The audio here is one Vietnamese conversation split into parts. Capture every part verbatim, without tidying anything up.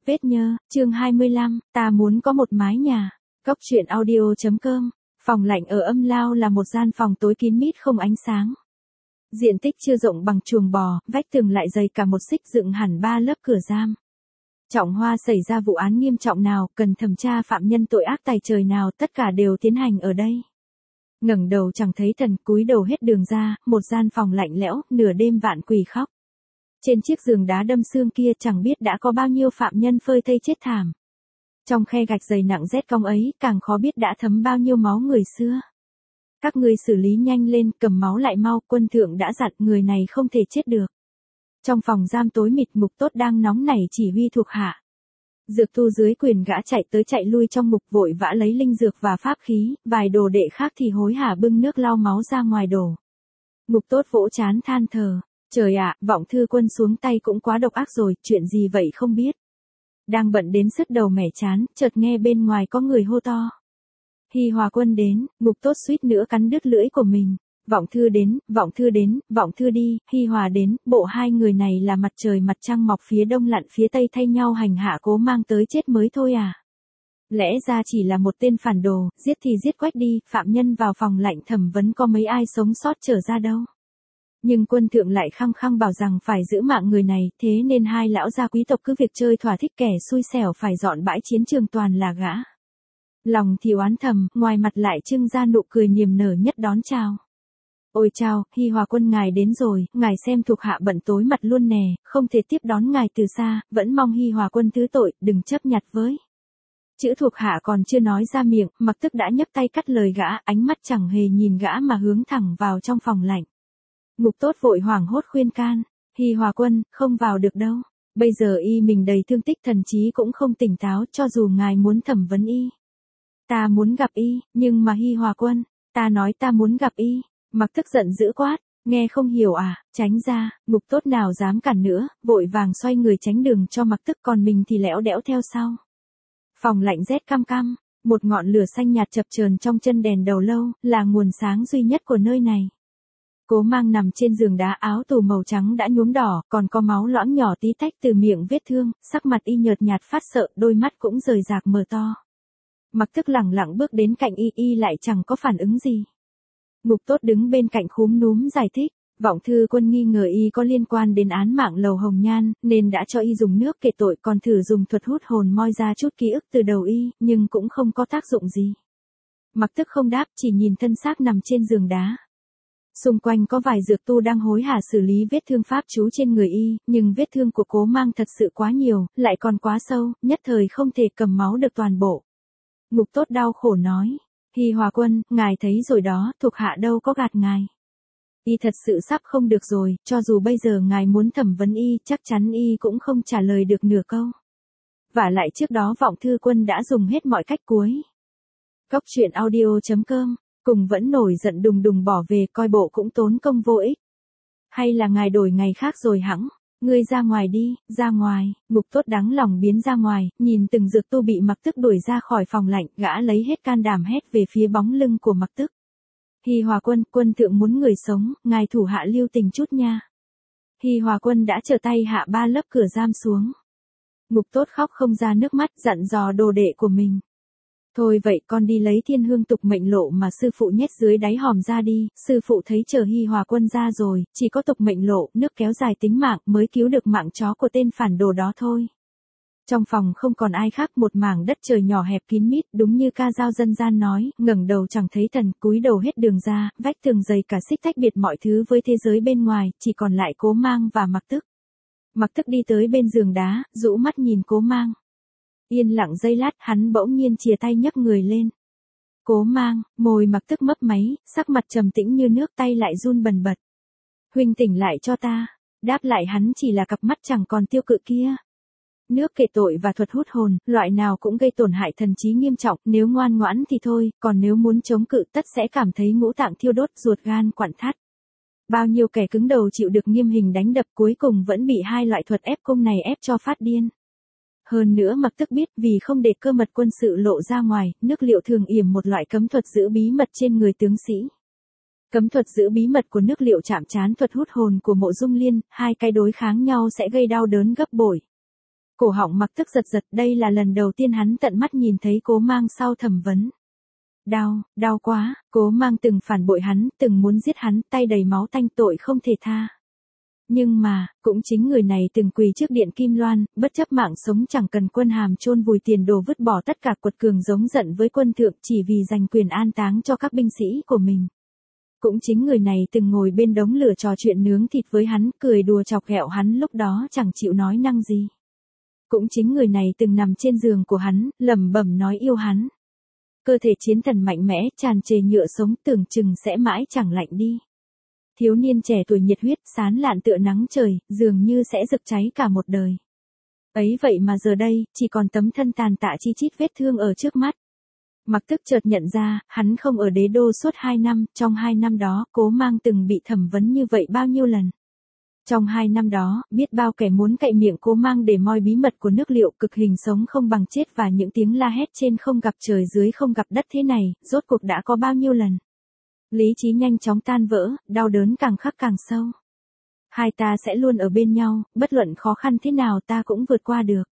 Vết nhơ, chương hai mươi lăm, ta muốn có một mái nhà. Cốc truyện audio.com. Phòng lạnh ở Âm Lao là một gian phòng tối kín mít không ánh sáng. Diện tích chưa rộng bằng chuồng bò, vách tường lại dày cả một xích dựng hẳn ba lớp cửa giam. Trọng Hoa xảy ra vụ án nghiêm trọng nào, cần thẩm tra phạm nhân tội ác tày trời nào, tất cả đều tiến hành ở đây. Ngẩng đầu chẳng thấy thần, cúi đầu hết đường ra, một gian phòng lạnh lẽo, nửa đêm vạn quỷ khóc. Trên chiếc giường đá đâm xương kia chẳng biết đã có bao nhiêu phạm nhân phơi thây chết thảm. Trong khe gạch dày nặng rét cong ấy, càng khó biết đã thấm bao nhiêu máu người xưa. Các ngươi xử lý nhanh lên, cầm máu lại mau, quân thượng đã dặn người này không thể chết được. Trong phòng giam tối mịt, Ngục Tốt đang nóng nảy chỉ huy thuộc hạ. Dược tu dưới quyền gã chạy tới chạy lui trong ngục, vội vã lấy linh dược và pháp khí, vài đồ đệ khác thì hối hả bưng nước lau máu ra ngoài đổ. Ngục Tốt vỗ trán than thở. Trời ạ, Vọng Thư Quân xuống tay cũng quá độc ác rồi, chuyện gì vậy không biết. Đang bận đến sứt đầu mẻ chán, chợt nghe bên ngoài có người hô to. Hi Hòa Quân đến. Ngục Tốt suýt nữa cắn đứt lưỡi của mình. Vọng Thư đến, Vọng Thư đến, Vọng Thư đi, Hi Hòa đến, bộ hai người này là mặt trời mặt trăng mọc phía đông lặn phía tây thay nhau hành hạ Cố Mang tới chết mới thôi à. Lẽ ra chỉ là một tên phản đồ, giết thì giết quách đi, phạm nhân vào phòng lạnh thẩm vấn có mấy ai sống sót trở ra đâu. Nhưng quân thượng lại khăng khăng bảo rằng phải giữ mạng người này, thế nên hai lão gia quý tộc cứ việc chơi thỏa thích, kẻ xui xẻo phải dọn bãi chiến trường toàn là gã. Lòng thì oán thầm, ngoài mặt lại trưng ra nụ cười niềm nở nhất đón chào. Ôi chào, Hi Hòa Quân ngài đến rồi, ngài xem thuộc hạ bận tối mặt luôn nè, không thể tiếp đón ngài từ xa, vẫn mong Hi Hòa Quân thứ tội, đừng chấp nhặt với. Chữ thuộc hạ còn chưa nói ra miệng, Mặc Tức đã nhấc tay cắt lời gã, ánh mắt chẳng hề nhìn gã mà hướng thẳng vào trong phòng lạnh. Ngục Tốt vội hoảng hốt khuyên can, Hi Hòa Quân, không vào được đâu. Bây giờ y mình đầy thương tích, thần trí cũng không tỉnh táo, cho dù ngài muốn thẩm vấn y. Ta muốn gặp y, nhưng mà Hi Hòa Quân, ta nói ta muốn gặp y. Mặc Tức giận dữ quát, nghe không hiểu à, tránh ra. Ngục Tốt nào dám cản nữa, vội vàng xoay người tránh đường cho Mặc Tức, còn mình thì lẽo đẽo theo sau. Phòng lạnh rét căm căm, một ngọn lửa xanh nhạt chập chờn trong chân đèn đầu lâu, là nguồn sáng duy nhất của nơi này. Cố Mang nằm trên giường đá, áo tù màu trắng đã nhuốm đỏ, còn có máu loãng nhỏ tí tách từ miệng vết thương, sắc mặt y nhợt nhạt phát sợ, đôi mắt cũng rời rạc mở to. Mặc Tức lẳng lặng bước đến cạnh y, y lại chẳng có phản ứng gì. Ngục Tốt đứng bên cạnh khúm núm giải thích, Vọng Thư Quân nghi ngờ y có liên quan đến án mạng Lầu Hồng Nhan, nên đã cho y dùng nước kể tội, còn thử dùng thuật hút hồn moi ra chút ký ức từ đầu y, nhưng cũng không có tác dụng gì. Mặc Tức không đáp, chỉ nhìn thân xác nằm trên giường đá. Xung quanh có vài dược tu đang hối hả xử lý vết thương pháp chú trên người y, nhưng vết thương của Cố Mang thật sự quá nhiều, lại còn quá sâu, nhất thời không thể cầm máu được toàn bộ. Ngục Tốt đau khổ nói, Hi Hòa Quân, ngài thấy rồi đó, thuộc hạ đâu có gạt ngài. Y thật sự sắp không được rồi, cho dù bây giờ ngài muốn thẩm vấn y, chắc chắn y cũng không trả lời được nửa câu. Vả lại trước đó Vọng Thư Quân đã dùng hết mọi cách cuối. Cốc truyện audio.com. Cùng vẫn nổi giận đùng đùng bỏ về, coi bộ cũng tốn công vô ích. Hay là ngài đổi ngày khác rồi hẵng, ngươi ra ngoài đi, ra ngoài. Ngục Tốt đáng lòng biến ra ngoài, nhìn từng dược tu bị Mặc Tức đuổi ra khỏi phòng lạnh, gã lấy hết can đảm hét về phía bóng lưng của Mặc Tức. Hi Hòa Quân, quân thượng muốn người sống, ngài thủ hạ lưu tình chút nha. Hi Hòa Quân đã trở tay hạ ba lớp cửa giam xuống. Ngục Tốt khóc không ra nước mắt, dặn dò đồ đệ của mình. Thôi vậy con đi lấy Thiên Hương Tục Mệnh Lộ mà sư phụ nhét dưới đáy hòm ra đi, sư phụ thấy chờ Hi Hòa Quân ra rồi, chỉ có Tục Mệnh Lộ, nước kéo dài tính mạng mới cứu được mạng chó của tên phản đồ đó thôi. Trong phòng không còn ai khác, một mảng đất trời nhỏ hẹp kín mít, đúng như ca dao dân gian nói, ngẩng đầu chẳng thấy thần, cúi đầu hết đường ra, vách tường dày cả xích tách biệt mọi thứ với thế giới bên ngoài, chỉ còn lại Cố Mang và Mặc Tức. Mặc Tức đi tới bên giường đá, rũ mắt nhìn Cố Mang. Yên lặng giây lát, hắn bỗng nhiên chìa tay nhấc người lên. Cố Mang, môi Mặc Tức mấp máy, sắc mặt trầm tĩnh như nước, tay lại run bần bật. Huynh tỉnh lại cho ta. Đáp lại hắn chỉ là cặp mắt chẳng còn tiêu cự kia. Nước kể tội và thuật hút hồn, loại nào cũng gây tổn hại thần trí nghiêm trọng, nếu ngoan ngoãn thì thôi, còn nếu muốn chống cự tất sẽ cảm thấy ngũ tạng thiêu đốt, ruột gan quặn thắt. Bao nhiêu kẻ cứng đầu chịu được nghiêm hình đánh đập, cuối cùng vẫn bị hai loại thuật ép cung này ép cho phát điên. Hơn nữa Mặc Tức biết, vì không để cơ mật quân sự lộ ra ngoài, nước liệu thường yểm một loại cấm thuật giữ bí mật trên người tướng sĩ. Cấm thuật giữ bí mật của nước liệu chạm trán thuật hút hồn của Mộ Dung Liên, hai cái đối kháng nhau sẽ gây đau đớn gấp bội. Cổ họng Mặc Tức giật giật, đây là lần đầu tiên hắn tận mắt nhìn thấy Cố Mang sau thẩm vấn. Đau, đau quá, Cố Mang từng phản bội hắn, từng muốn giết hắn, tay đầy máu tanh tội không thể tha. Nhưng mà, cũng chính người này từng quỳ trước điện Kim Loan, bất chấp mạng sống chẳng cần quân hàm chôn vùi tiền đồ vứt bỏ tất cả quật cường giống giận với quân thượng chỉ vì giành quyền an táng cho các binh sĩ của mình. Cũng chính người này từng ngồi bên đống lửa trò chuyện nướng thịt với hắn, cười đùa chọc ghẹo hắn lúc đó chẳng chịu nói năng gì. Cũng chính người này từng nằm trên giường của hắn, lẩm bẩm nói yêu hắn. Cơ thể chiến thần mạnh mẽ, tràn trề nhựa sống tưởng chừng sẽ mãi chẳng lạnh đi. Thiếu niên trẻ tuổi nhiệt huyết, sán lạn tựa nắng trời, dường như sẽ rực cháy cả một đời. Ấy vậy mà giờ đây, chỉ còn tấm thân tàn tạ chi chít vết thương ở trước mắt. Mặc Tức chợt nhận ra, hắn không ở đế đô suốt hai năm, trong hai năm đó, Cố Mang từng bị thẩm vấn như vậy bao nhiêu lần. Trong hai năm đó, biết bao kẻ muốn cậy miệng Cố Mang để moi bí mật của nước Liệu, cực hình sống không bằng chết và những tiếng la hét trên không gặp trời dưới không gặp đất thế này, rốt cuộc đã có bao nhiêu lần. Lý trí nhanh chóng tan vỡ, đau đớn càng khắc càng sâu. Hai ta sẽ luôn ở bên nhau, bất luận khó khăn thế nào ta cũng vượt qua được.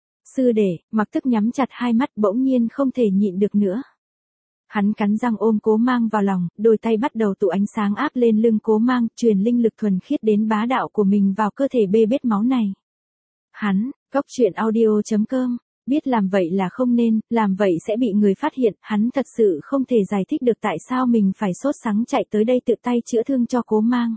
Sư đệ, Mặc Tức nhắm chặt hai mắt bỗng nhiên không thể nhịn được nữa. Hắn cắn răng ôm Cố Mang vào lòng, đôi tay bắt đầu tụ ánh sáng áp lên lưng Cố Mang, truyền linh lực thuần khiết đến bá đạo của mình vào cơ thể bê bết máu này. Hắn, Cốc Truyện Audio chấm com, biết làm vậy là không nên, làm vậy sẽ bị người phát hiện, hắn thật sự không thể giải thích được tại sao mình phải sốt sắng chạy tới đây tự tay chữa thương cho Cố Mang.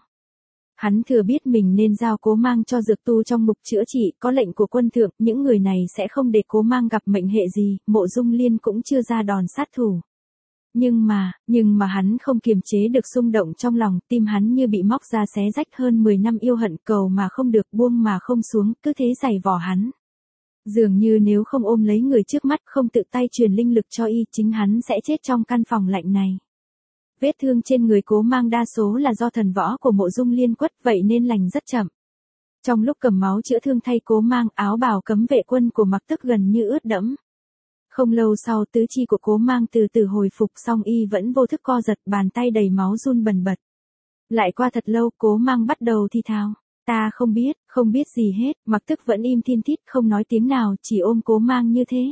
Hắn thừa biết mình nên giao Cố Mang cho dược tu trong mục chữa trị, có lệnh của quân thượng, những người này sẽ không để Cố Mang gặp mệnh hệ gì, Mộ Dung Liên cũng chưa ra đòn sát thủ. Nhưng mà, nhưng mà hắn không kiềm chế được xung động trong lòng, tim hắn như bị móc ra xé rách hơn mười năm yêu hận, cầu mà không được, buông mà không xuống, cứ thế giày vò hắn. Dường như nếu không ôm lấy người trước mắt, không tự tay truyền linh lực cho y, chính hắn sẽ chết trong căn phòng lạnh này. Vết thương trên người Cố Mang đa số là do thần võ của Mộ Dung Liên quất, vậy nên lành rất chậm. Trong lúc cầm máu chữa thương thay Cố Mang, áo bào cấm vệ quân của Mặc Tức gần như ướt đẫm. Không lâu sau tứ chi của Cố Mang từ từ hồi phục, song y vẫn vô thức co giật, bàn tay đầy máu run bần bật. Lại qua thật lâu, Cố Mang bắt đầu thi thào. Ta không biết, không biết gì hết, Mặc Tức vẫn im thiên thít không nói tiếng nào, chỉ ôm Cố Mang như thế.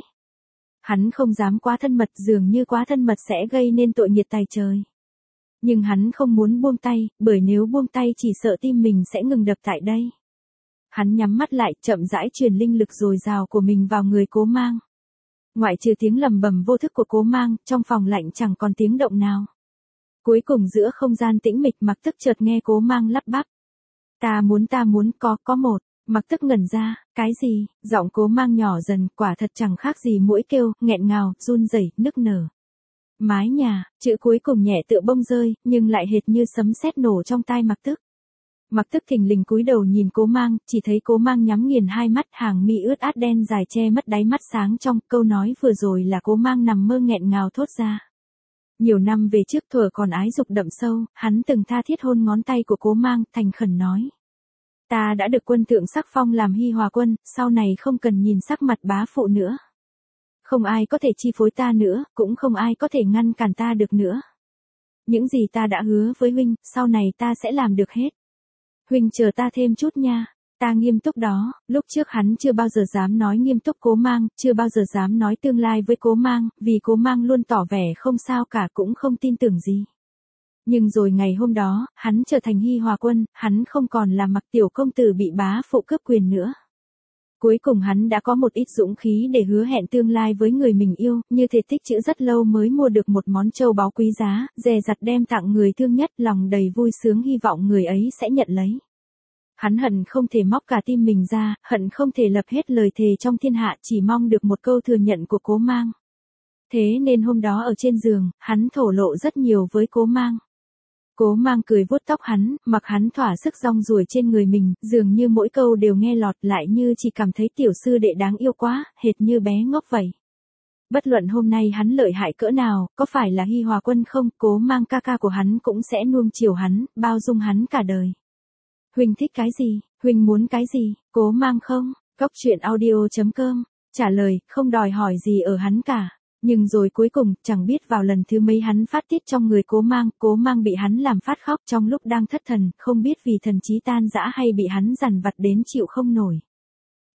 Hắn không dám quá thân mật, dường như quá thân mật sẽ gây nên tội nghiệt tày trời. Nhưng hắn không muốn buông tay, bởi nếu buông tay chỉ sợ tim mình sẽ ngừng đập tại đây. Hắn nhắm mắt lại, chậm rãi truyền linh lực dồi dào của mình vào người Cố Mang. Ngoại trừ tiếng lầm bầm vô thức của Cố Mang, trong phòng lạnh chẳng còn tiếng động nào. Cuối cùng giữa không gian tĩnh mịch, Mặc Tức chợt nghe Cố Mang lắp bắp. Ta muốn ta muốn có, có một. Mặc Tức ngẩn ra, cái gì, giọng Cố Mang nhỏ dần, quả thật chẳng khác gì muỗi kêu, nghẹn ngào, run rẩy, nức nở. Mái nhà, chữ cuối cùng nhẹ tựa bông rơi, nhưng lại hệt như sấm sét nổ trong tai Mặc Tức. Mặc Tức thình lình cúi đầu nhìn Cố Mang, chỉ thấy Cố Mang nhắm nghiền hai mắt, hàng mi ướt át đen dài che mất đáy mắt sáng trong, câu nói vừa rồi là Cố Mang nằm mơ nghẹn ngào thốt ra. Nhiều năm về trước thuở còn ái dục đậm sâu, hắn từng tha thiết hôn ngón tay của Cố Mang, thành khẩn nói. Ta đã được quân thượng sắc phong làm Hy Hòa quân, sau này không cần nhìn sắc mặt bá phụ nữa. Không ai có thể chi phối ta nữa, cũng không ai có thể ngăn cản ta được nữa. Những gì ta đã hứa với huynh, sau này ta sẽ làm được hết. Huynh chờ ta thêm chút nha, ta nghiêm túc đó. Lúc trước hắn chưa bao giờ dám nói nghiêm túc Cố Mang, chưa bao giờ dám nói tương lai với Cố Mang, vì Cố Mang luôn tỏ vẻ không sao cả, cũng không tin tưởng gì. Nhưng rồi ngày hôm đó, hắn trở thành Hy Hòa quân, hắn không còn là Mặc tiểu công tử bị bá phụ cướp quyền nữa. Cuối cùng hắn đã có một ít dũng khí để hứa hẹn tương lai với người mình yêu, như thể tích trữ rất lâu mới mua được một món châu báu quý giá, dè dặt đem tặng người thương nhất, lòng đầy vui sướng hy vọng người ấy sẽ nhận lấy. Hắn hận không thể móc cả tim mình ra, hận không thể lập hết lời thề trong thiên hạ, chỉ mong được một câu thừa nhận của Cố Mang. Thế nên hôm đó ở trên giường, hắn thổ lộ rất nhiều với Cố Mang. Cố Mang cười vuốt tóc hắn, mặc hắn thỏa sức rong ruổi trên người mình, dường như mỗi câu đều nghe lọt, lại như chỉ cảm thấy tiểu sư đệ đáng yêu quá, hệt như bé ngốc vậy. Bất luận hôm nay hắn lợi hại cỡ nào, có phải là Hy Hòa quân không, Cố Mang ca ca của hắn cũng sẽ nuông chiều hắn, bao dung hắn cả đời. Huynh thích cái gì, huynh muốn cái gì, Cố Mang không, Cốc Truyện Audio chấm com, trả lời, không đòi hỏi gì ở hắn cả. Nhưng rồi cuối cùng, chẳng biết vào lần thứ mấy hắn phát tiết trong người Cố Mang, Cố Mang bị hắn làm phát khóc trong lúc đang thất thần, không biết vì thần trí tan rã hay bị hắn dằn vặt đến chịu không nổi.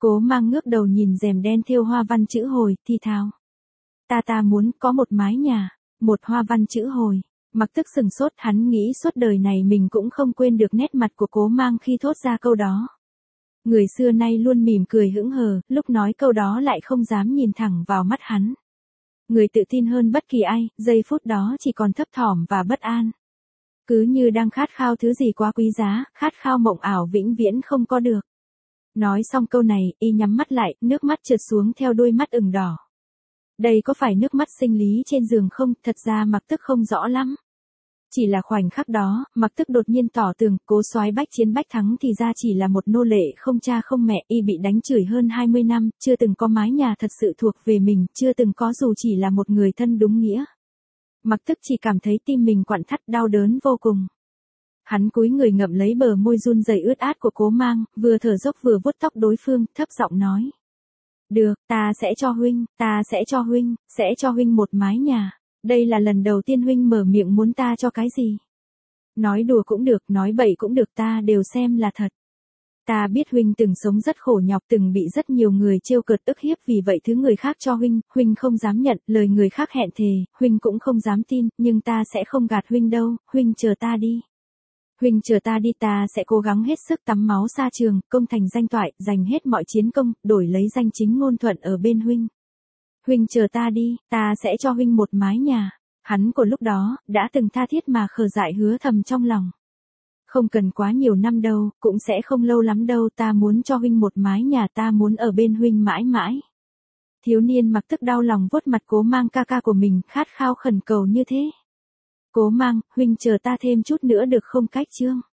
Cố Mang ngước đầu nhìn rèm đen thêu hoa văn chữ hồi, thi thào. Ta ta muốn có một mái nhà, một hoa văn chữ hồi. Mặc Tức sừng sốt, hắn nghĩ suốt đời này mình cũng không quên được nét mặt của Cố Mang khi thốt ra câu đó. Người xưa nay luôn mỉm cười hững hờ, lúc nói câu đó lại không dám nhìn thẳng vào mắt hắn. Người tự tin hơn bất kỳ ai, giây phút đó chỉ còn thấp thỏm và bất an. Cứ như đang khát khao thứ gì quá quý giá, khát khao mộng ảo vĩnh viễn không có được. Nói xong câu này, y nhắm mắt lại, nước mắt trượt xuống theo đôi mắt ửng đỏ. Đây có phải nước mắt sinh lý trên giường không? Thật ra Mặc Tức không rõ lắm. Chỉ là khoảnh khắc đó, Mặc Tức đột nhiên tỏ tường, Cố soái bách chiến bách thắng thì ra chỉ là một nô lệ không cha không mẹ, y bị đánh chửi hơn hai mươi năm, chưa từng có mái nhà thật sự thuộc về mình, chưa từng có dù chỉ là một người thân đúng nghĩa. Mặc Tức chỉ cảm thấy tim mình quặn thắt đau đớn vô cùng. Hắn cúi người ngậm lấy bờ môi run rẩy ướt át của Cố Mang, vừa thở dốc vừa vuốt tóc đối phương, thấp giọng nói. Được, ta sẽ cho huynh, ta sẽ cho huynh, sẽ cho huynh một mái nhà. Đây là lần đầu tiên huynh mở miệng muốn ta cho cái gì. Nói đùa cũng được, nói bậy cũng được, ta đều xem là thật. Ta biết huynh từng sống rất khổ nhọc, từng bị rất nhiều người trêu cợt ức hiếp, vì vậy thứ người khác cho huynh, huynh không dám nhận, lời người khác hẹn thề, huynh cũng không dám tin, nhưng ta sẽ không gạt huynh đâu, huynh chờ ta đi. Huynh chờ ta đi, ta sẽ cố gắng hết sức tắm máu xa trường, công thành danh toại, giành hết mọi chiến công, đổi lấy danh chính ngôn thuận ở bên huynh. Huynh chờ ta đi, ta sẽ cho huynh một mái nhà. Hắn của lúc đó, đã từng tha thiết mà khờ dại hứa thầm trong lòng. Không cần quá nhiều năm đâu, cũng sẽ không lâu lắm đâu, ta muốn cho huynh một mái nhà, ta muốn ở bên huynh mãi mãi. Thiếu niên Mặc Tức đau lòng vuốt mặt Cố Mang ca ca của mình, khát khao khẩn cầu như thế. Cố Mang, huynh chờ ta thêm chút nữa được không? Cách chương.